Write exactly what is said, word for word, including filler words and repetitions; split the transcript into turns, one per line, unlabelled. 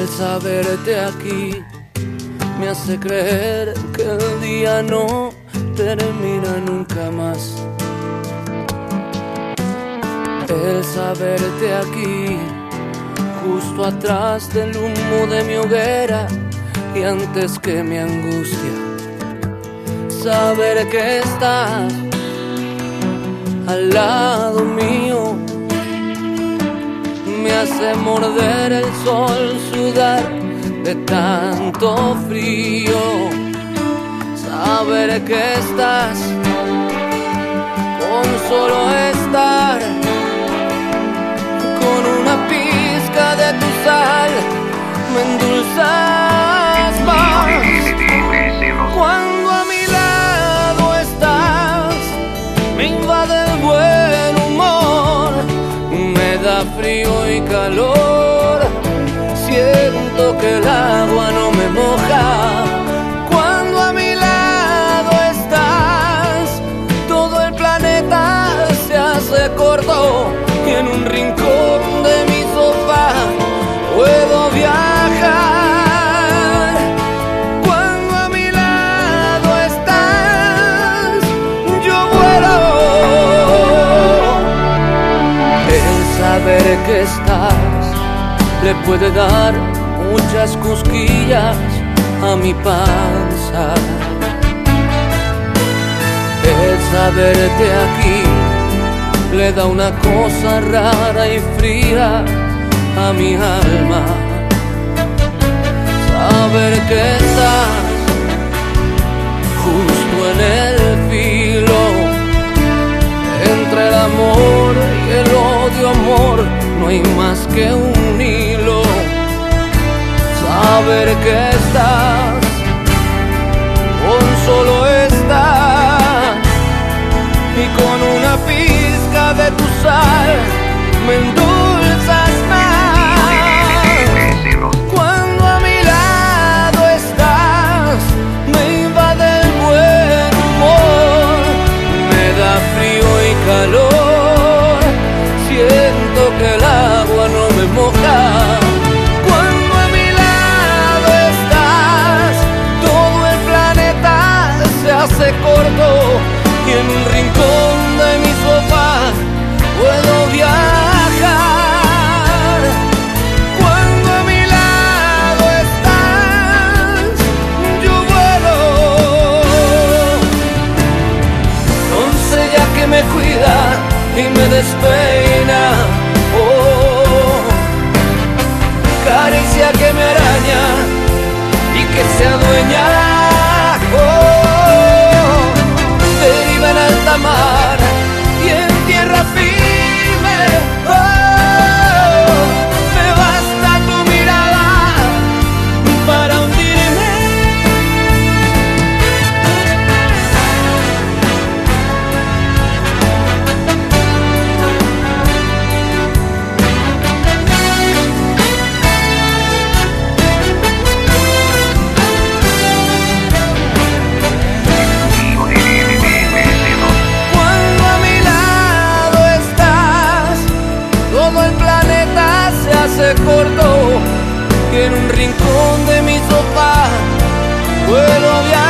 El saberte aquí me hace creer que el día no termina nunca más. El saberte aquí, justo atrás del humo de mi hoguera, y antes que mi angustia, saber que estás al lado mío me hace morder el sol, sudar de tanto frío. Saber que estás, con solo estar, con una pizca de tu sal, me endulzas más. Cuando a mi lado estás, me invade el buen humor, me da frío y calor, siento que el agua no me moja. Cuando a mi lado estás, todo el planeta se hace corto, y en un rincón de mi sofá puedo viajar. Cuando a mi lado estás, yo vuelo. El saber que estás le puede dar muchas cosquillas a mi panza. El saberte aquí le da una cosa rara y fría a mi alma. Saber que estás justo en el filo entre el amor y el odio, amor, no hay más que un hilo. Saber que estás, con solo estar, y con una pizca de tu sal, me endulzas más. Cuando a mi lado estás, me invade el buen humor, me da frío y calor, siento que el agua no me moja. Cuando a mi lado estás, todo el planeta se hace corto, y en un rincón de mi sofá puedo viajar. Cuando a mi lado estás, yo vuelo. Doncella que me cuida y me despeina, oh, caricia que me araña y que se adueña, oh, deriva en alta mar y en tierra firme, oh, me basta tu mirada para hundirme. Se cortó, y en un rincón de mi sofá puedo viajar.